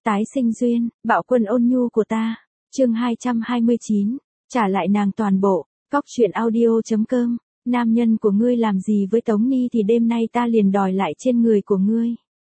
Tái sinh duyên, bạo quân ôn nhu của ta. Chương 229. Trả lại nàng toàn bộ. Cóc truyện audio.com. Nam nhân của ngươi làm gì với Tống Ni thì đêm nay ta liền đòi lại trên người của ngươi.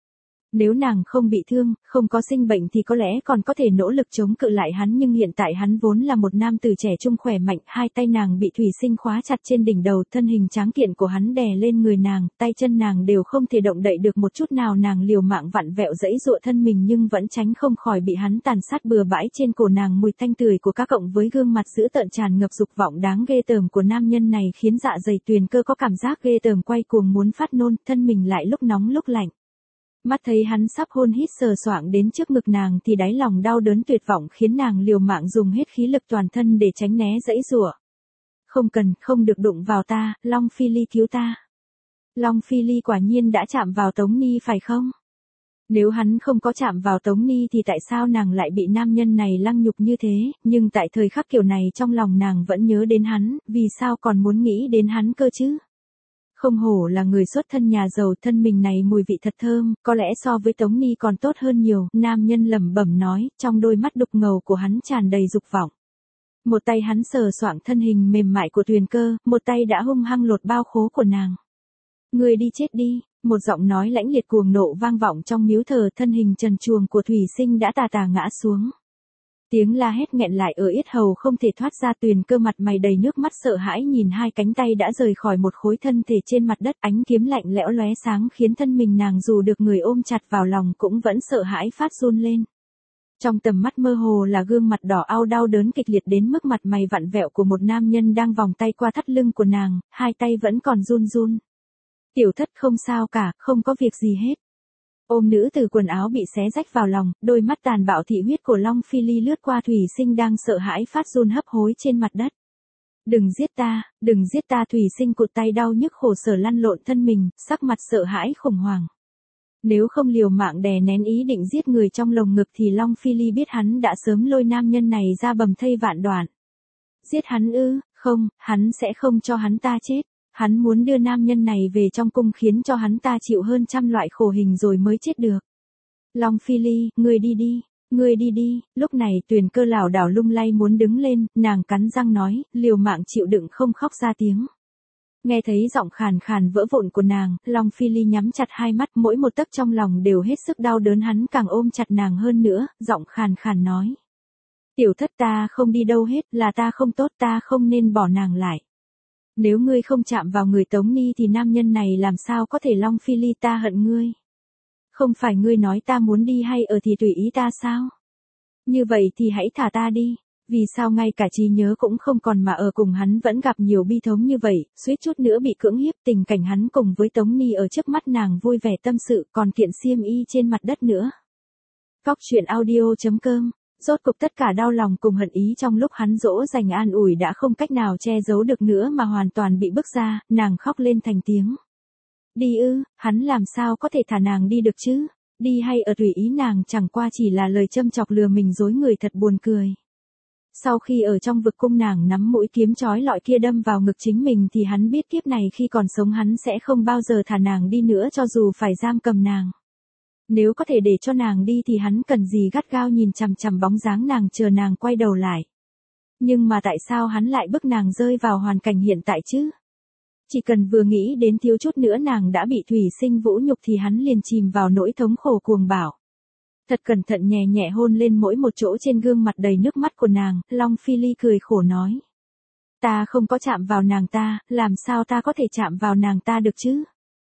Nếu nàng không bị thương, không có sinh bệnh thì có lẽ còn có thể nỗ lực chống cự lại hắn, nhưng hiện tại hắn vốn là một nam tử trẻ trung khỏe mạnh, hai tay nàng bị thủy sinh khóa chặt trên đỉnh đầu, thân hình tráng kiện của hắn đè lên người nàng, tay chân nàng đều không thể động đậy được một chút nào, nàng liều mạng vặn vẹo giãy giụa thân mình nhưng vẫn tránh không khỏi bị hắn tàn sát bừa bãi. Trên cổ nàng mùi tanh tưởi của cá cộng với gương mặt dữ tợn tràn ngập dục vọng đáng ghê tởm của nam nhân này khiến dạ dày Tuyền Cơ có cảm giác ghê tởm quay cuồng muốn phát nôn, thân mình lại lúc nóng lúc lạnh. Mắt thấy hắn sắp hôn hít sờ soạng đến trước ngực nàng thì đáy lòng đau đớn tuyệt vọng khiến nàng liều mạng dùng hết khí lực toàn thân để tránh né giãy giụa. Không cần, không được đụng vào ta, Long Phi Ly cứu ta. Long Phi Ly quả nhiên đã chạm vào Tống Ni phải không? Nếu hắn không có chạm vào Tống Ni thì tại sao nàng lại bị nam nhân này lăng nhục như thế, nhưng tại thời khắc kiểu này trong lòng nàng vẫn nhớ đến hắn, vì sao còn muốn nghĩ đến hắn cơ chứ? Không hổ là người xuất thân nhà giàu, thân mình này mùi vị thật thơm, có lẽ so với Tống Ni còn tốt hơn nhiều, nam nhân lẩm bẩm nói, trong đôi mắt đục ngầu của hắn tràn đầy dục vọng. Một tay hắn sờ soạng thân hình mềm mại của Tuyền Cơ, một tay đã hung hăng lột bao khố của nàng. Người đi chết đi, một giọng nói lãnh liệt cuồng nộ vang vọng trong miếu thờ, thân hình trần truồng của Thủy Sinh đã tà tà ngã xuống. Tiếng la hét nghẹn lại ở yết hầu không thể thoát ra, Tuyền Cơ mặt mày đầy nước mắt sợ hãi nhìn hai cánh tay đã rời khỏi một khối thân thể trên mặt đất, ánh kiếm lạnh lẽo lóe sáng khiến thân mình nàng dù được người ôm chặt vào lòng cũng vẫn sợ hãi phát run lên. Trong tầm mắt mơ hồ là gương mặt đỏ au đau đớn kịch liệt đến mức mặt mày vặn vẹo của một nam nhân đang vòng tay qua thắt lưng của nàng, hai tay vẫn còn run run. Tiểu thất không sao cả, không có việc gì hết. Ôm nữ từ quần áo bị xé rách vào lòng, đôi mắt tàn bạo thị huyết của Long Phi Ly lướt qua Thủy Sinh đang sợ hãi phát run hấp hối trên mặt đất. Đừng giết ta, đừng giết ta, Thủy Sinh cụt tay đau nhức khổ sở lăn lộn thân mình, sắc mặt sợ hãi khủng hoảng. Nếu không liều mạng đè nén ý định giết người trong lồng ngực thì Long Phi Ly biết hắn đã sớm lôi nam nhân này ra bầm thây vạn đoạn. Giết hắn ư? Không, hắn sẽ không cho hắn ta chết. Hắn muốn đưa nam nhân này về trong cung khiến cho hắn ta chịu hơn trăm loại khổ hình rồi mới chết được. Long Phi Ly, ngươi đi đi, ngươi đi đi. Lúc này Tuyền Cơ lảo đảo lung lay muốn đứng lên, nàng cắn răng nói, liều mạng chịu đựng không khóc ra tiếng. Nghe thấy giọng khàn khàn vỡ vụn của nàng, Long Phi Ly nhắm chặt hai mắt, mỗi một tấc trong lòng đều hết sức đau đớn, hắn càng ôm chặt nàng hơn nữa, giọng khàn khàn nói. Tiểu thất, ta không đi đâu hết, là ta không tốt, ta không nên bỏ nàng lại. Nếu ngươi không chạm vào người Tống Ni thì nam nhân này làm sao có thể? Long Phi Ly, ta hận ngươi. Không phải ngươi nói ta muốn đi hay ở thì tùy ý ta sao? Như vậy thì hãy thả ta đi. Vì sao ngay cả trí nhớ cũng không còn mà ở cùng hắn vẫn gặp nhiều bi thống như vậy, suýt chút nữa bị cưỡng hiếp, tình cảnh hắn cùng với Tống Ni ở trước mắt nàng vui vẻ tâm sự, còn kiện xiêm y trên mặt đất nữa. Cóc truyện audio.com. Rốt cục tất cả đau lòng cùng hận ý trong lúc hắn dỗ dành an ủi đã không cách nào che giấu được nữa mà hoàn toàn bị bứt ra, nàng khóc lên thành tiếng. Đi ư? Hắn làm sao có thể thả nàng đi được chứ? Đi hay ở tùy ý nàng chẳng qua chỉ là lời châm chọc lừa mình dối người, thật buồn cười. Sau khi ở trong vực cung nàng nắm mũi kiếm chói lọi kia đâm vào ngực chính mình thì hắn biết kiếp này khi còn sống hắn sẽ không bao giờ thả nàng đi nữa cho dù phải giam cầm nàng. Nếu có thể để cho nàng đi thì hắn cần gì gắt gao nhìn chằm chằm bóng dáng nàng chờ nàng quay đầu lại. Nhưng mà tại sao hắn lại bức nàng rơi vào hoàn cảnh hiện tại chứ? Chỉ cần vừa nghĩ đến thiếu chút nữa nàng đã bị Thủy Sinh vũ nhục thì hắn liền chìm vào nỗi thống khổ cuồng bạo. Thật cẩn thận nhẹ nhẹ hôn lên mỗi một chỗ trên gương mặt đầy nước mắt của nàng, Long Phi Ly cười khổ nói. Ta không có chạm vào nàng ta, làm sao ta có thể chạm vào nàng ta được chứ?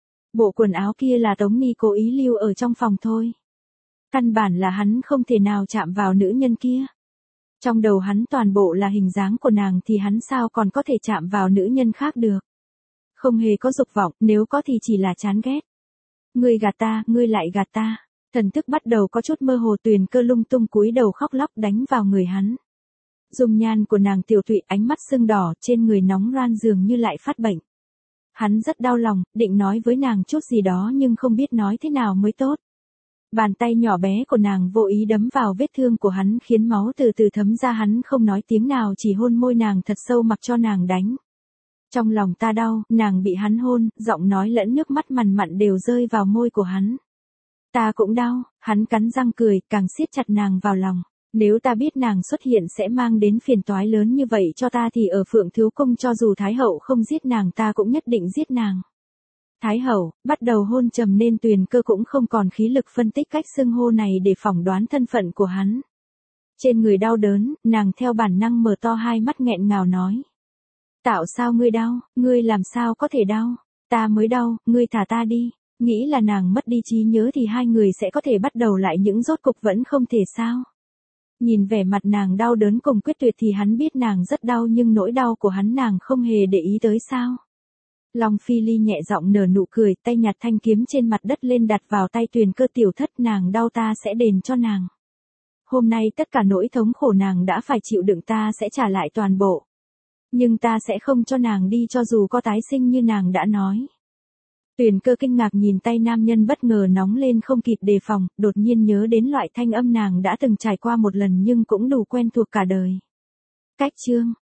Bộ quần áo kia là Tống Ni cố ý lưu ở trong phòng thôi. Căn bản là hắn không thể nào chạm vào nữ nhân kia. Trong đầu hắn toàn bộ là hình dáng của nàng thì hắn sao còn có thể chạm vào nữ nhân khác được. Không hề có dục vọng, nếu có thì chỉ là chán ghét. Ngươi gạt ta, ngươi lại gạt ta. Thần thức bắt đầu có chút mơ hồ, Tuyền Cơ lung tung cúi đầu khóc lóc đánh vào người hắn. Dung nhan của nàng tiểu tụy, ánh mắt sưng đỏ, trên người nóng ran dường như lại phát bệnh. Hắn rất đau lòng, định nói với nàng chút gì đó nhưng không biết nói thế nào mới tốt. Bàn tay nhỏ bé của nàng vô ý đấm vào vết thương của hắn khiến máu từ từ thấm ra, hắn không nói tiếng nào chỉ hôn môi nàng thật sâu mặc cho nàng đánh. Trong lòng ta đau, nàng bị hắn hôn, giọng nói lẫn nước mắt mằn mặn đều rơi vào môi của hắn. Ta cũng đau, hắn cắn răng cười, càng siết chặt nàng vào lòng. Nếu ta biết nàng xuất hiện sẽ mang đến phiền toái lớn như vậy cho ta thì ở Phượng Thiếu Cung cho dù Thái Hậu không giết nàng ta cũng nhất định giết nàng. Thái Hậu, bắt đầu hôn trầm nên Tuyền Cơ cũng không còn khí lực phân tích cách xưng hô này để phỏng đoán thân phận của hắn. Trên người đau đớn, nàng theo bản năng mở to hai mắt nghẹn ngào nói. Tạo sao ngươi đau, ngươi làm sao có thể đau, ta mới đau, ngươi thả ta đi. Nghĩ là nàng mất đi trí nhớ thì hai người sẽ có thể bắt đầu lại những rốt cục vẫn không thể sao. Nhìn vẻ mặt nàng đau đớn cùng quyết tuyệt thì hắn biết nàng rất đau nhưng nỗi đau của hắn nàng không hề để ý tới sao. Long Phi Ly nhẹ giọng nở nụ cười, tay nhặt thanh kiếm trên mặt đất lên đặt vào tay Tuyền Cơ tiểu thất, nàng đau ta sẽ đền cho nàng. Hôm nay tất cả nỗi thống khổ nàng đã phải chịu đựng ta sẽ trả lại toàn bộ. Nhưng ta sẽ không cho nàng đi cho dù có tái sinh như nàng đã nói. Tuyền Cơ kinh ngạc nhìn tay nam nhân bất ngờ nóng lên không kịp đề phòng, đột nhiên nhớ đến loại thanh âm nàng đã từng trải qua một lần nhưng cũng đủ quen thuộc cả đời. Cách chương